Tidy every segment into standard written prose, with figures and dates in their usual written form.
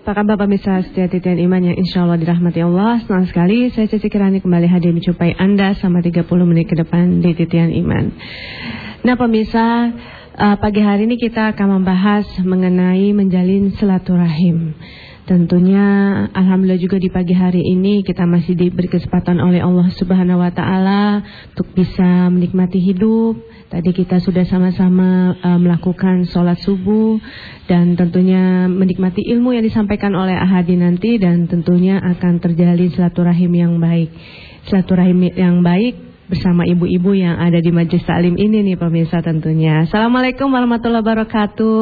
Apa kabar pemirsa setia titian iman yang insya Allah dirahmati Allah. Senang sekali saya Cici Kirani kembali hadir menjumpai Anda selama 30 menit ke depan di titian iman. Nah pemirsa, pagi hari ini kita akan membahas mengenai menjalin silaturahim. Tentunya alhamdulillah juga di pagi hari ini kita masih diberi kesempatan oleh Allah Subhanahu wa taala untuk bisa menikmati hidup. Tadi kita sudah sama-sama melakukan sholat subuh dan tentunya menikmati ilmu yang disampaikan oleh Ahadi nanti, dan tentunya akan terjalin silaturahim yang baik. Silaturahim yang baik bersama ibu-ibu yang ada di Majelis Taklim ini nih pemirsa tentunya. Assalamualaikum warahmatullahi wabarakatuh.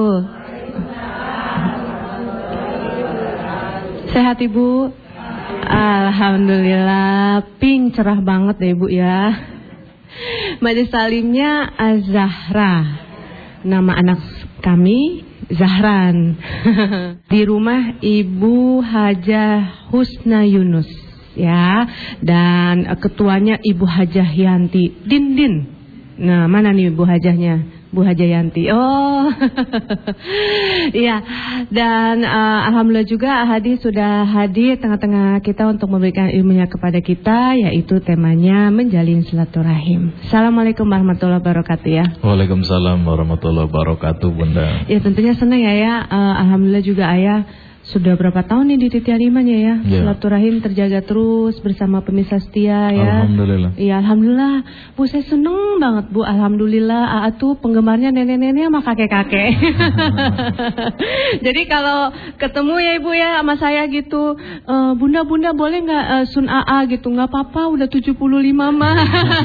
Sehat Ibu? Alhamdulillah, pink cerah banget deh Ibu ya. Majelis Taklimnya Az-Zahra. Nama anak kami Zahran. Di rumah Ibu Hajah Husna Yunus ya. Dan ketuanya Ibu Hajah Yanti Dindin. Nah, mana nih Ibu Hajahnya? Bu Hajah Yanti. Oh. Iya. Dan alhamdulillah juga Ahadi sudah hadir tengah-tengah kita untuk memberikan ilmunya kepada kita, yaitu temanya menjalin silaturahim. Assalamualaikum warahmatullahi wabarakatuh ya. Waalaikumsalam warahmatullahi wabarakatuh Bunda. Ya tentunya senang ya. Alhamdulillah juga Ayah sudah berapa tahun nih di titian iman ya. Silaturahim terjaga terus bersama pemirsa setia ya. Alhamdulillah. Iya alhamdulillah. Bu saya seneng banget Bu. Alhamdulillah tuh penggemarnya nenek-nenek sama kakek-kakek. Jadi kalau ketemu ya Ibu ya sama saya gitu, bunda-bunda boleh nggak sun AA gitu? Nggak apa-apa, udah 75 mah.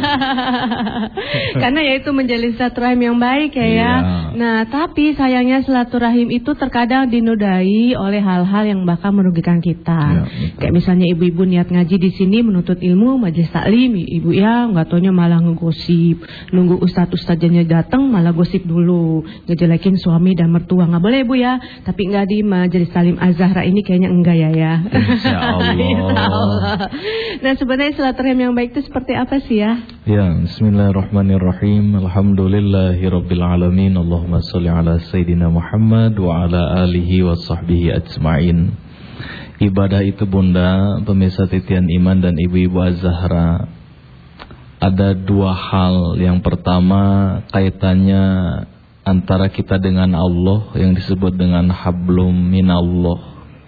Karena ya itu menjalin silaturahim yang baik ya. Nah tapi sayangnya silaturahim itu terkadang dinodai oleh hal-hal yang bakal merugikan kita. Kayak misalnya ibu-ibu niat ngaji di sini menuntut ilmu majelis taklim, ibu ya nggak taunya malah ngegosip, nunggu ustadz-ustadznya datang malah gosip dulu, ngejelekin suami dan mertua. Nggak boleh ibu ya. Tapi nggak di majelis taklim Az-Zahra ini kayaknya enggak ya. Insya Allah. Nah sebenarnya silaturahim yang baik itu seperti apa sih ya? Ya, bismillahirrahmanirrahim. Alhamdulillahirabbil alamin. Allahumma shalli ala sayyidina Muhammad wa ala alihi wa sahbihi ajma'in. Ibadah itu Bunda, pemirsa titian iman dan ibu-ibu Az-Zahra, ada dua hal. Yang pertama kaitannya antara kita dengan Allah yang disebut dengan hablum minallah.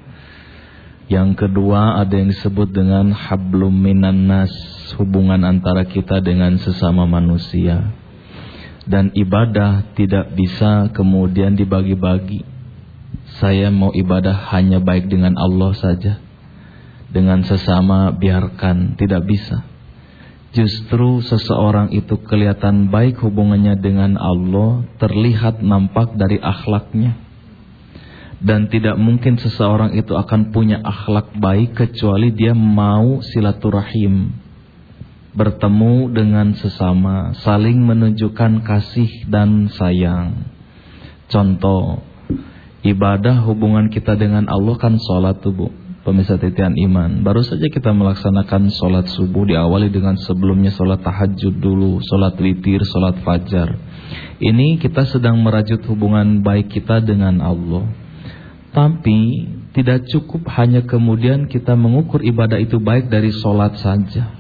Yang kedua ada yang disebut dengan hablum minan nas, hubungan antara kita dengan sesama manusia. Dan ibadah tidak bisa kemudian dibagi-bagi. Saya mau ibadah hanya baik dengan Allah saja, dengan sesama biarkan, tidak bisa. Justru seseorang itu kelihatan baik hubungannya dengan Allah terlihat nampak dari akhlaknya. Dan tidak mungkin seseorang itu akan punya akhlak baik kecuali dia mau silaturahim, bertemu dengan sesama, saling menunjukkan kasih dan sayang. Contoh, ibadah hubungan kita dengan Allah kan sholat tuh Bu, pemirsa titian iman. Baru saja kita melaksanakan sholat subuh, diawali dengan sebelumnya sholat tahajud dulu, sholat witir, sholat fajar. Ini kita sedang merajut hubungan baik kita dengan Allah. Tapi tidak cukup hanya kemudian kita mengukur ibadah itu baik dari sholat saja.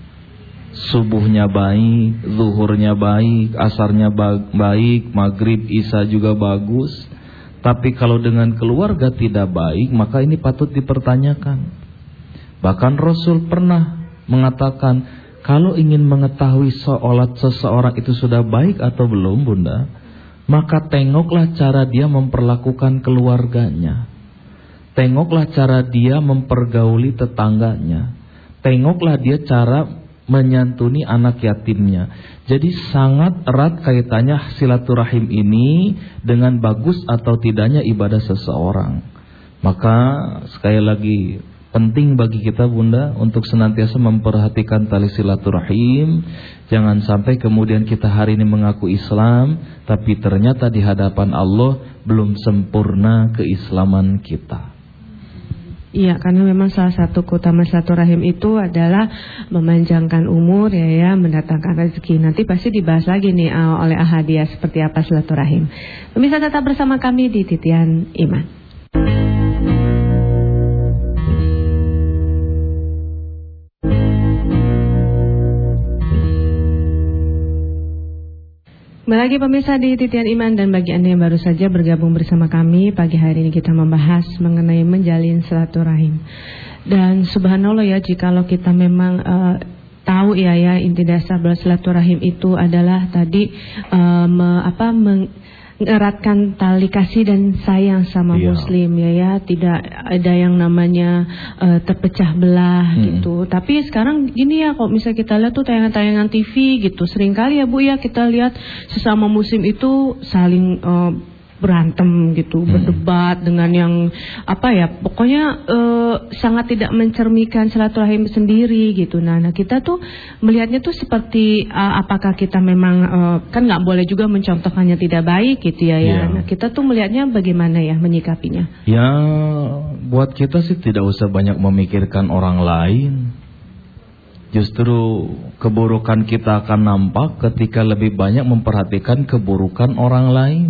Subuhnya baik, zuhurnya baik, asarnya baik, maghrib, isya juga bagus. Tapi kalau dengan keluarga tidak baik, maka ini patut dipertanyakan. Bahkan Rasul pernah mengatakan, kalau ingin mengetahui sholat seseorang itu sudah baik atau belum Bunda, maka tengoklah cara dia memperlakukan keluarganya. Tengoklah cara dia mempergauli tetangganya. Tengoklah dia cara menyantuni anak yatimnya. Jadi sangat erat kaitannya silaturahim ini dengan bagus atau tidaknya ibadah seseorang. Maka sekali lagi penting bagi kita Bunda untuk senantiasa memperhatikan tali silaturahim. Jangan sampai kemudian kita hari ini mengaku Islam, tapi ternyata di hadapan Allah belum sempurna keislaman kita. Iya, karena memang salah satu keutamaan silaturahim itu adalah memanjangkan umur ya, mendatangkan rezeki. Nanti pasti dibahas lagi nih oleh Ahadiah seperti apa silaturahim. Pemirsa tetap bersama kami di Titian Iman. Kembali lagi pemirsa di Titian Iman, dan bagi Anda yang baru saja bergabung bersama kami, pagi hari ini kita membahas mengenai menjalin silaturahim. Dan subhanallah ya, jikalau kita memang tahu ya inti dasar bersilaturahim itu adalah tadi mengeratkan tali kasih dan sayang sama muslim ya, tidak ada yang namanya terpecah belah gitu. Tapi sekarang gini ya, kok misalnya kita lihat tuh tayangan-tayangan TV gitu, seringkali ya Bu ya, kita lihat sesama muslim itu saling berantem gitu, berdebat dengan yang pokoknya sangat tidak mencerminkan silaturahim sendiri gitu. Nah kita tuh melihatnya tuh seperti apakah kita memang kan nggak boleh juga mencontohkannya tidak baik gitu ya. Nah kita tuh melihatnya bagaimana ya menyikapinya? Ya, buat kita sih tidak usah banyak memikirkan orang lain. Justru keburukan kita akan nampak ketika lebih banyak memperhatikan keburukan orang lain.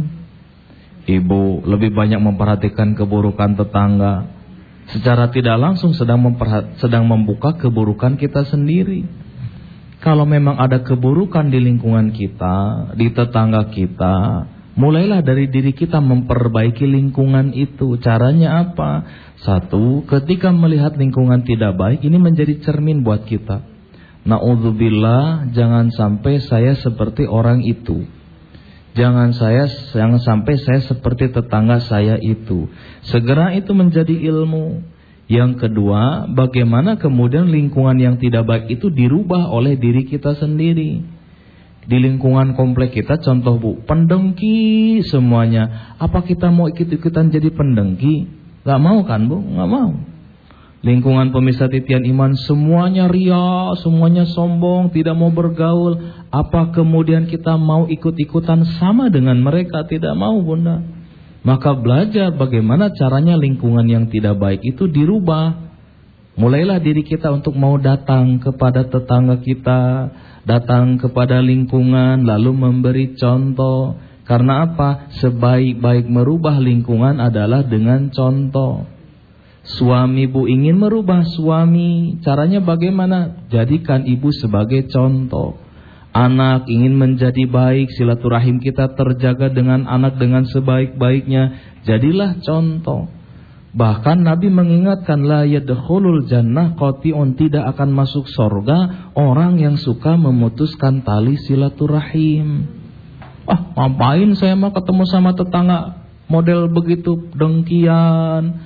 Ibu lebih banyak memperhatikan keburukan tetangga, secara tidak langsung sedang membuka keburukan kita sendiri. Kalau memang ada keburukan di lingkungan kita, di tetangga kita, mulailah dari diri kita memperbaiki lingkungan itu. Caranya apa? Satu, ketika melihat lingkungan tidak baik, ini menjadi cermin buat kita. Na'udzubillah, jangan sampai saya seperti orang itu. Jangan sampai saya seperti tetangga saya itu. Segera itu menjadi ilmu. Yang kedua, bagaimana kemudian lingkungan yang tidak baik itu dirubah oleh diri kita sendiri. Di lingkungan komplek kita, contoh Bu, pendengki semuanya. Apa kita mau ikut-ikutan jadi pendengki? Gak mau kan Bu? Gak mau. Lingkungan pemirsa Titian Iman semuanya ria, semuanya sombong, tidak mau bergaul. Apa kemudian kita mau ikut-ikutan sama dengan mereka? Tidak mau Bunda. Maka belajar bagaimana caranya lingkungan yang tidak baik itu dirubah. Mulailah diri kita untuk mau datang kepada tetangga kita, datang kepada lingkungan, lalu memberi contoh. Karena apa? Sebaik-baik merubah lingkungan adalah dengan contoh. Suami Bu ingin merubah suami, caranya bagaimana? Jadikan ibu sebagai contoh. Anak ingin menjadi baik, silaturahim kita terjaga dengan anak dengan sebaik-baiknya, jadilah contoh. Bahkan Nabi mengingatkan, la yadkhulul jannah qati'un, tidak akan masuk surga orang yang suka memutuskan tali silaturahim. Ngapain saya mau ketemu sama tetangga model begitu, dengkian,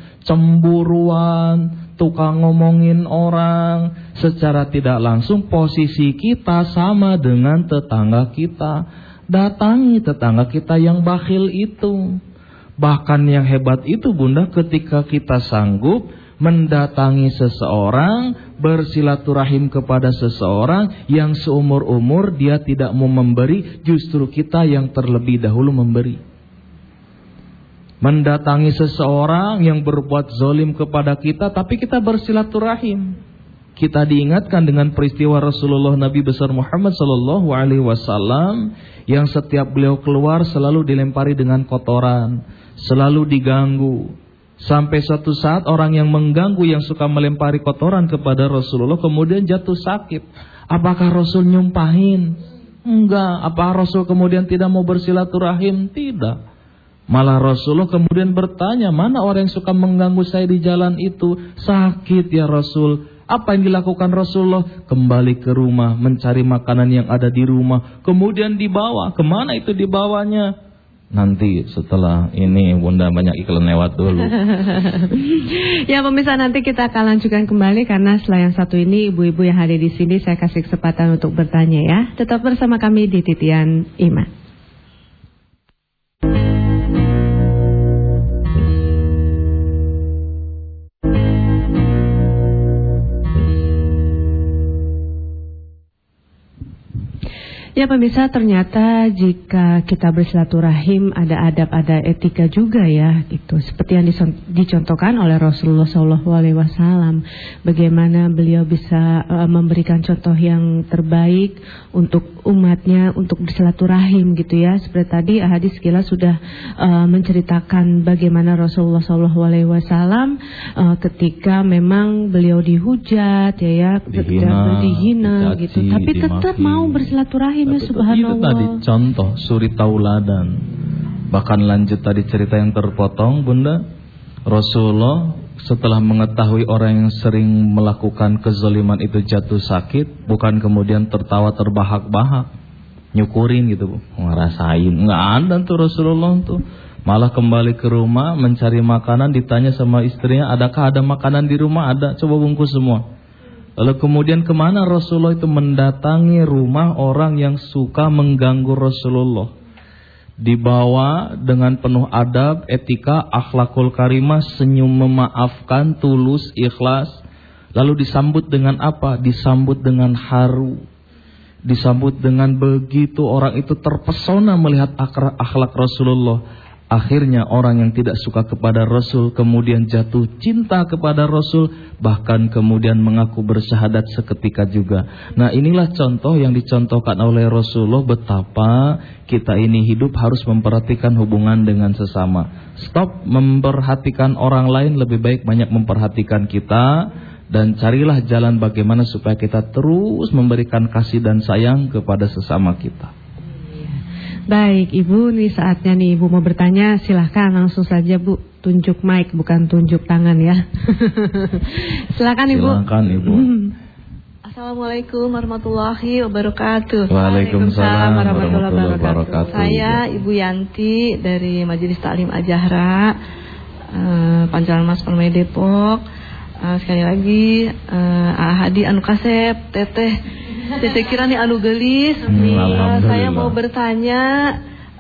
cemburuan, tukang ngomongin orang. Secara tidak langsung posisi kita sama dengan tetangga kita. Datangi tetangga kita yang bakhil itu. Bahkan yang hebat itu Bunda, ketika kita sanggup mendatangi seseorang, bersilaturahim kepada seseorang yang seumur-umur dia tidak mau memberi, justru kita yang terlebih dahulu memberi. Mendatangi seseorang yang berbuat zalim kepada kita, tapi kita bersilaturahim. Kita diingatkan dengan peristiwa Rasulullah Nabi besar Muhammad SAW, yang setiap beliau keluar selalu dilempari dengan kotoran, selalu diganggu. Sampai suatu saat orang yang mengganggu, yang suka melempari kotoran kepada Rasulullah, kemudian jatuh sakit. Apakah Rasul nyumpahin? Enggak. Apa Rasul kemudian tidak mau bersilaturahim? Tidak. Malah Rasulullah kemudian bertanya, mana orang yang suka mengganggu saya di jalan itu? Sakit ya Rasul. Apa yang dilakukan Rasulullah? Kembali ke rumah, mencari makanan yang ada di rumah, kemudian dibawa. Kemana itu dibawanya? Nanti setelah ini Bunda, banyak iklan lewat dulu. Ya pemirsa, nanti kita akan lanjutkan kembali, karena setelah yang satu ini ibu-ibu yang hadir di sini saya kasih kesempatan untuk bertanya ya. Tetap bersama kami di Titian Iman. Ya pemirsa, ternyata jika kita bersilaturahim ada adab, ada etika juga ya, gitu. Seperti yang dicontohkan oleh Rasulullah SAW, bagaimana beliau bisa memberikan contoh yang terbaik untuk umatnya, untuk bersilaturahim gitu ya. Seperti tadi hadis sekilas sudah menceritakan bagaimana Rasulullah SAW ketika memang beliau dihujat, dihina gitu, tapi tetap mau bersilaturahim Iya, subhanallah. Itu tadi contoh suri tauladan. Bahkan lanjut tadi cerita yang terpotong, Bunda. Rasulullah setelah mengetahui orang yang sering melakukan kezaliman itu jatuh sakit, bukan kemudian tertawa terbahak-bahak, nyukurin gitu, ngerasain. Enggak ada tuh Rasulullah tuh. Malah kembali ke rumah mencari makanan, ditanya sama istrinya, adakah ada makanan di rumah? Ada, coba bungkus semua. Lalu kemudian kemana Rasulullah itu? Mendatangi rumah orang yang suka mengganggu Rasulullah. Dibawa dengan penuh adab, etika, akhlakul karimah, senyum memaafkan, tulus, ikhlas. Lalu disambut dengan apa? Disambut dengan haru. Disambut dengan begitu orang itu terpesona melihat akhlak Rasulullah. Akhirnya orang yang tidak suka kepada Rasul kemudian jatuh cinta kepada Rasul, bahkan kemudian mengaku bersyahadat seketika juga. Nah, inilah contoh yang dicontohkan oleh Rasulullah betapa kita ini hidup harus memperhatikan hubungan dengan sesama. Stop memperhatikan orang lain, lebih baik banyak memperhatikan kita. Dan carilah jalan bagaimana supaya kita terus memberikan kasih dan sayang kepada sesama kita. Baik Ibu, ini saatnya nih Ibu mau bertanya, silahkan langsung saja Bu. Tunjuk mic bukan tunjuk tangan ya. Silakan Ibu. Silakan Ibu. Assalamualaikum warahmatullahi wabarakatuh. Waalaikumsalam warahmatullahi wabarakatuh. Saya Ibu Yanti dari Majelis Taklim Al-Jahra, Pancalan Mas Permai Depok. Sekali lagi Hadi anu kasep teteh kirani anu gelis. Saya mau bertanya,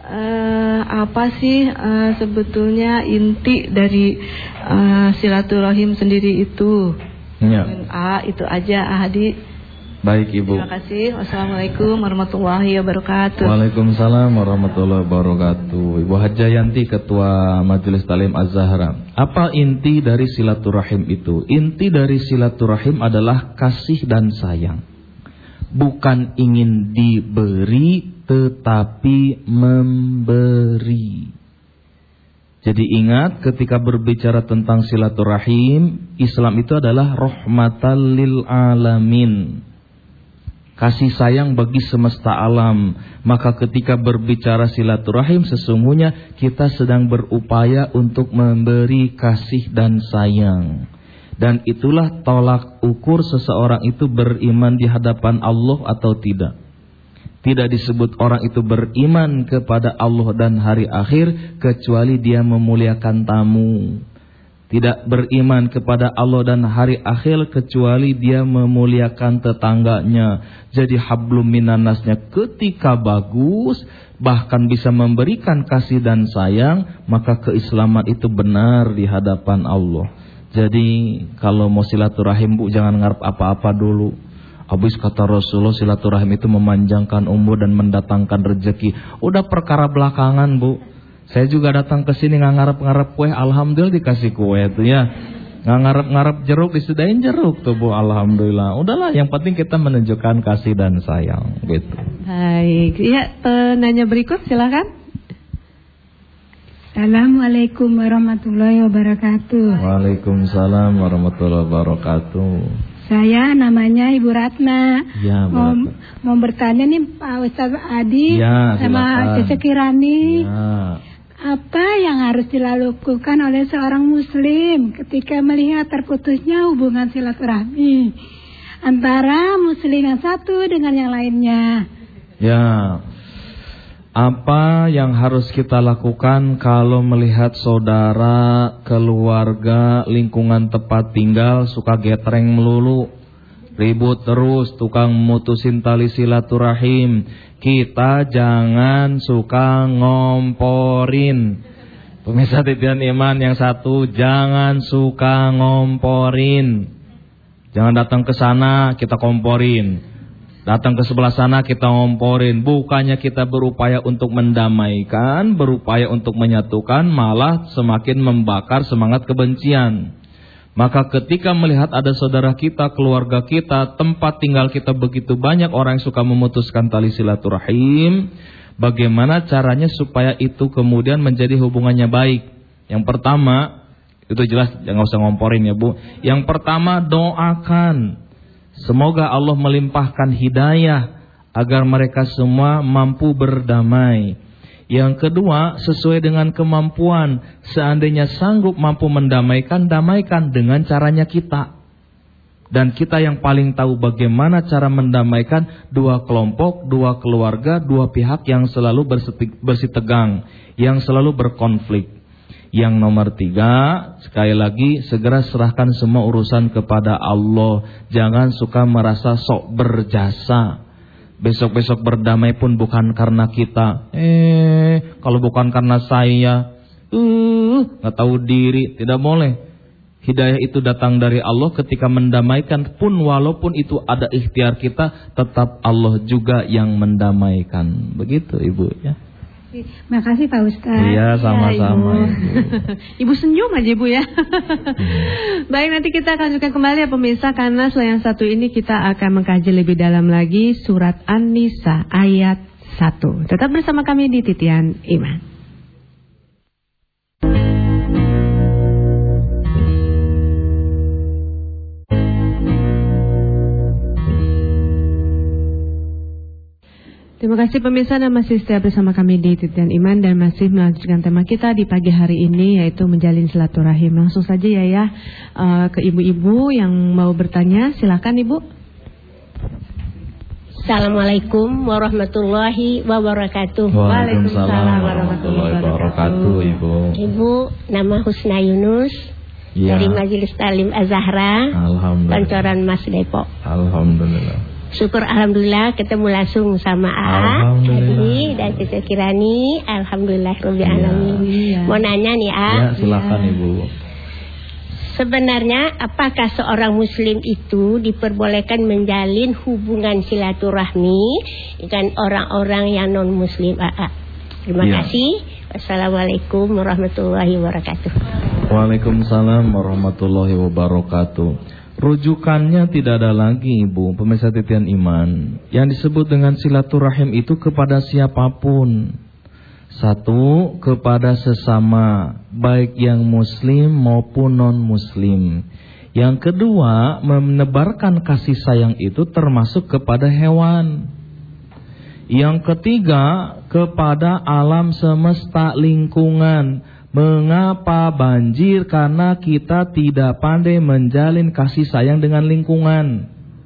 apa sih sebetulnya inti dari silaturahim sendiri itu? Ya. Itu aja Hadi. Baik Ibu. Terima kasih. Wassalamualaikum warahmatullahi wabarakatuh. Waalaikumsalam warahmatullahi wabarakatuh. Ibu Hajah Yanti, Ketua Majelis Taklim Az-Zahra. Apa inti dari silaturahim itu? Inti dari silaturahim adalah kasih dan sayang. Bukan ingin diberi, tetapi memberi. Jadi ingat ketika berbicara tentang silaturahim, Islam itu adalah rahmatan lil alamin. Kasih sayang bagi semesta alam. Maka ketika berbicara silaturahim, sesungguhnya kita sedang berupaya untuk memberi kasih dan sayang. Dan itulah tolak ukur seseorang itu beriman di hadapan Allah atau tidak. Tidak disebut orang itu beriman kepada Allah dan hari akhir kecuali dia memuliakan tamu. Tidak beriman kepada Allah dan hari akhir kecuali dia memuliakan tetangganya. Jadi hablum minannasnya ketika bagus, bahkan bisa memberikan kasih dan sayang, maka keislaman itu benar di hadapan Allah. Jadi kalau mau silaturahim Bu, jangan ngarep apa-apa dulu. Habis kata Rasulullah, silaturahim itu memanjangkan umur dan mendatangkan rezeki. Udah perkara belakangan Bu. Saya juga datang ke sini nggak ngarep-ngarep kue, alhamdulillah dikasih kue itu ya. Nggak ngarep-ngarep jeruk, disediain jeruk tuh Bu, alhamdulillah. Udahlah, yang penting kita menunjukkan kasih dan sayang gitu. Baik, ya penanya berikut silakan. Assalamualaikum warahmatullahi wabarakatuh. Waalaikumsalam warahmatullahi wabarakatuh. Saya namanya Ibu Ratna. Ya, mau bertanya nih Pak Ustaz Adi ya, sama Cece Kirani. Ya. Apa yang harus dilakukan oleh seorang muslim ketika melihat terputusnya hubungan silaturahmi antara muslim yang satu dengan yang lainnya? Ya. Apa yang harus kita lakukan kalau melihat saudara, keluarga, lingkungan tempat tinggal suka getreng melulu, ribut terus, tukang mutusin tali silaturahim? Kita jangan suka ngomporin. Pemirsa titian iman yang satu, jangan suka ngomporin. Jangan datang ke sana kita komporin, datang ke sebelah sana kita ngomporin. Bukannya kita berupaya untuk mendamaikan, berupaya untuk menyatukan, malah semakin membakar semangat kebencian. Maka ketika melihat ada saudara kita, keluarga kita, tempat tinggal kita begitu banyak orang yang suka memutuskan tali silaturahim, bagaimana caranya supaya itu kemudian menjadi hubungannya baik? Yang pertama, itu jelas jangan usah ngomporin ya Bu. Yang pertama, doakan. Semoga Allah melimpahkan hidayah agar mereka semua mampu berdamai. Yang kedua, sesuai dengan kemampuan. Seandainya sanggup mampu mendamaikan, damaikan dengan caranya kita. Dan kita yang paling tahu bagaimana cara mendamaikan dua kelompok, dua keluarga, dua pihak yang selalu bersitegang, yang selalu berkonflik. Yang nomor 3, sekali lagi, segera serahkan semua urusan kepada Allah. Jangan suka merasa sok berjasa. Besok-besok berdamai pun bukan karena kita. Kalau bukan karena saya, nggak tahu diri. Tidak boleh. Hidayah itu datang dari Allah. Ketika mendamaikan pun, walaupun itu ada ikhtiar kita, tetap Allah juga yang mendamaikan. Begitu Ibu ya. Makasih Pak Ustaz. Iya, sama-sama. Ya, Ibu senyum aja Ibu ya. Baik, nanti kita akan lanjutkan kembali ya pemirsa, karena setelah yang satu ini kita akan mengkaji lebih dalam lagi surat An-Nisa ayat 1. Tetap bersama kami di Titian Iman. Terima kasih pemirsa, dan masih setia bersama kami di Titian Iman dan masih melanjutkan tema kita di pagi hari ini, yaitu menjalin silaturahim. Langsung saja ya ke ibu-ibu yang mau bertanya, silakan Ibu. Assalamualaikum warahmatullahi wabarakatuh. Waalaikumsalam warahmatullahi wabarakatuh Ibu. Ibu, nama Husna Yunus ya, dari Majelis Talim Az-Zahra, Pancoran Mas Depok. Alhamdulillah. Syukur alhamdulillah ketemu langsung sama A Adi dan Cici Kirani. Alhamdulillah rabbil alamin. Mau nanya nih A. Ya, silakan Ibu. Sebenarnya apakah seorang muslim itu diperbolehkan menjalin hubungan silaturahmi dengan orang-orang yang non muslim? Terima kasih. Wassalamualaikum warahmatullahi wabarakatuh. Waalaikumsalam warahmatullahi wabarakatuh. Rujukannya tidak ada lagi Ibu, pemirsa Titian Iman. Yang disebut dengan silaturahim itu kepada siapapun. Satu, kepada sesama, baik yang muslim maupun non-muslim. Yang kedua, menebarkan kasih sayang itu termasuk kepada hewan. Yang ketiga, kepada alam semesta lingkungan. Mengapa banjir? Karena kita tidak pandai menjalin kasih sayang dengan lingkungan.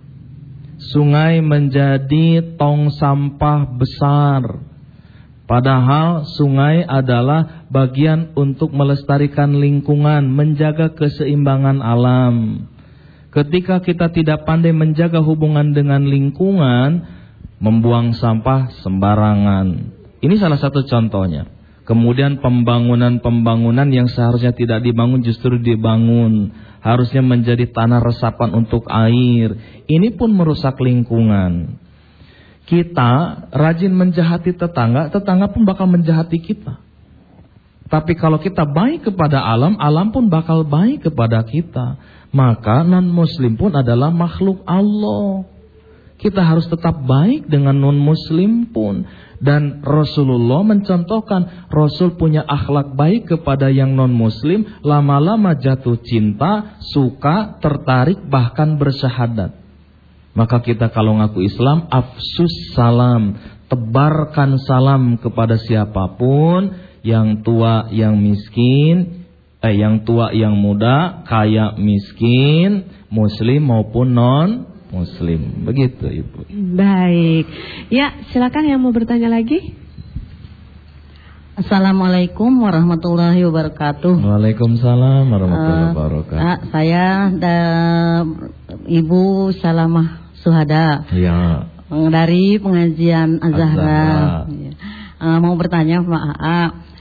Sungai menjadi tong sampah besar. Padahal sungai adalah bagian untuk melestarikan lingkungan, menjaga keseimbangan alam. Ketika kita tidak pandai menjaga hubungan dengan lingkungan, membuang sampah sembarangan. Ini salah satu contohnya. Kemudian pembangunan yang seharusnya tidak dibangun justru dibangun. Harusnya menjadi tanah resapan untuk air. Ini pun merusak lingkungan. Kita rajin menjahati tetangga, tetangga pun bakal menjahati kita. Tapi kalau kita baik kepada alam, alam pun bakal baik kepada kita. Maka non-muslim pun adalah makhluk Allah. Kita harus tetap baik dengan non-muslim pun. Dan Rasulullah mencontohkan, Rasul punya akhlak baik kepada yang non-muslim, lama-lama jatuh cinta, suka, tertarik, bahkan bersyahadat. Maka kita kalau ngaku Islam, afsus salam, tebarkan salam kepada siapapun, yang tua, yang miskin, yang tua, yang muda, kaya, miskin, muslim maupun non-muslim. Begitu Ibu. Baik. Ya, silakan yang mau bertanya lagi. Assalamualaikum warahmatullahi wabarakatuh. Waalaikumsalam warahmatullahi wabarakatuh. Saya Ibu Salamah Suhada. Ya. Dari pengajian Az-Zahra. Mau bertanya Pak AA,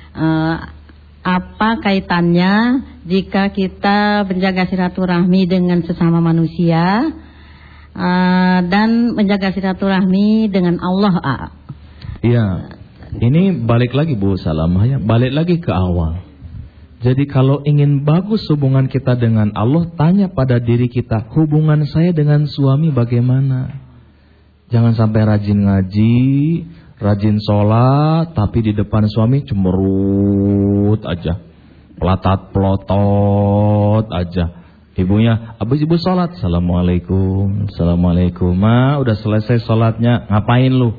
apa kaitannya jika kita menjaga silaturahmi dengan sesama manusia dan menjaga silaturahmi dengan Allah AA? Iya. Ini balik lagi Bu Salamah ya, balik lagi ke awal. Jadi kalau ingin bagus hubungan kita dengan Allah, tanya pada diri kita, hubungan saya dengan suami bagaimana? Jangan sampai rajin ngaji, rajin sholat, tapi di depan suami cemberut aja, pelatat pelotot aja. Ibunya, abis ibu sholat, Assalamualaikum, Assalamualaikum. Ma, udah selesai sholatnya, ngapain lu?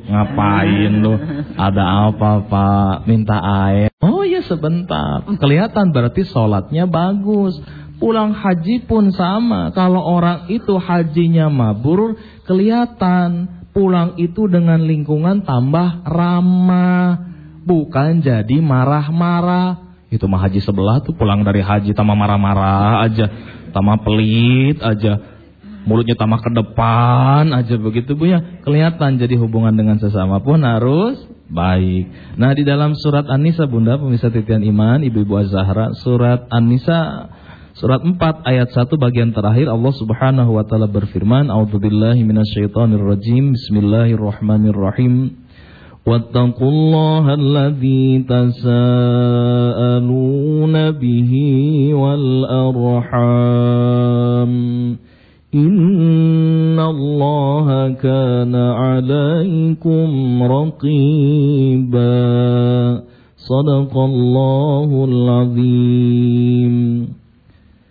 Ada apa Pak? Minta air. Oh ya sebentar. Kelihatan berarti sholatnya bagus. Pulang haji pun sama. Kalau orang itu hajinya mabrur, kelihatan. Pulang itu dengan lingkungan tambah ramah. Bukan jadi marah-marah. Itu mah haji sebelah tuh pulang dari haji tambah marah-marah aja. Tambah pelit aja, mulutnya tambah ke depan aja begitu Bu ya. Kelihatan jadi hubungan dengan sesama pun harus baik. Nah di dalam surat An-Nisa Bunda pemirsa titian iman, Ibu-ibu Az-Zahra, surat An-Nisa surat 4 ayat 1 bagian terakhir Allah Subhanahu wa taala berfirman, A'udzubillahi minasyaitonirrajim. Bismillahirrahmanirrahim. Wattaqullaha alladzi tasaaluna bihi wal arham. Innallaha kana 'alaikum raqiba. Shadaqallahul azim.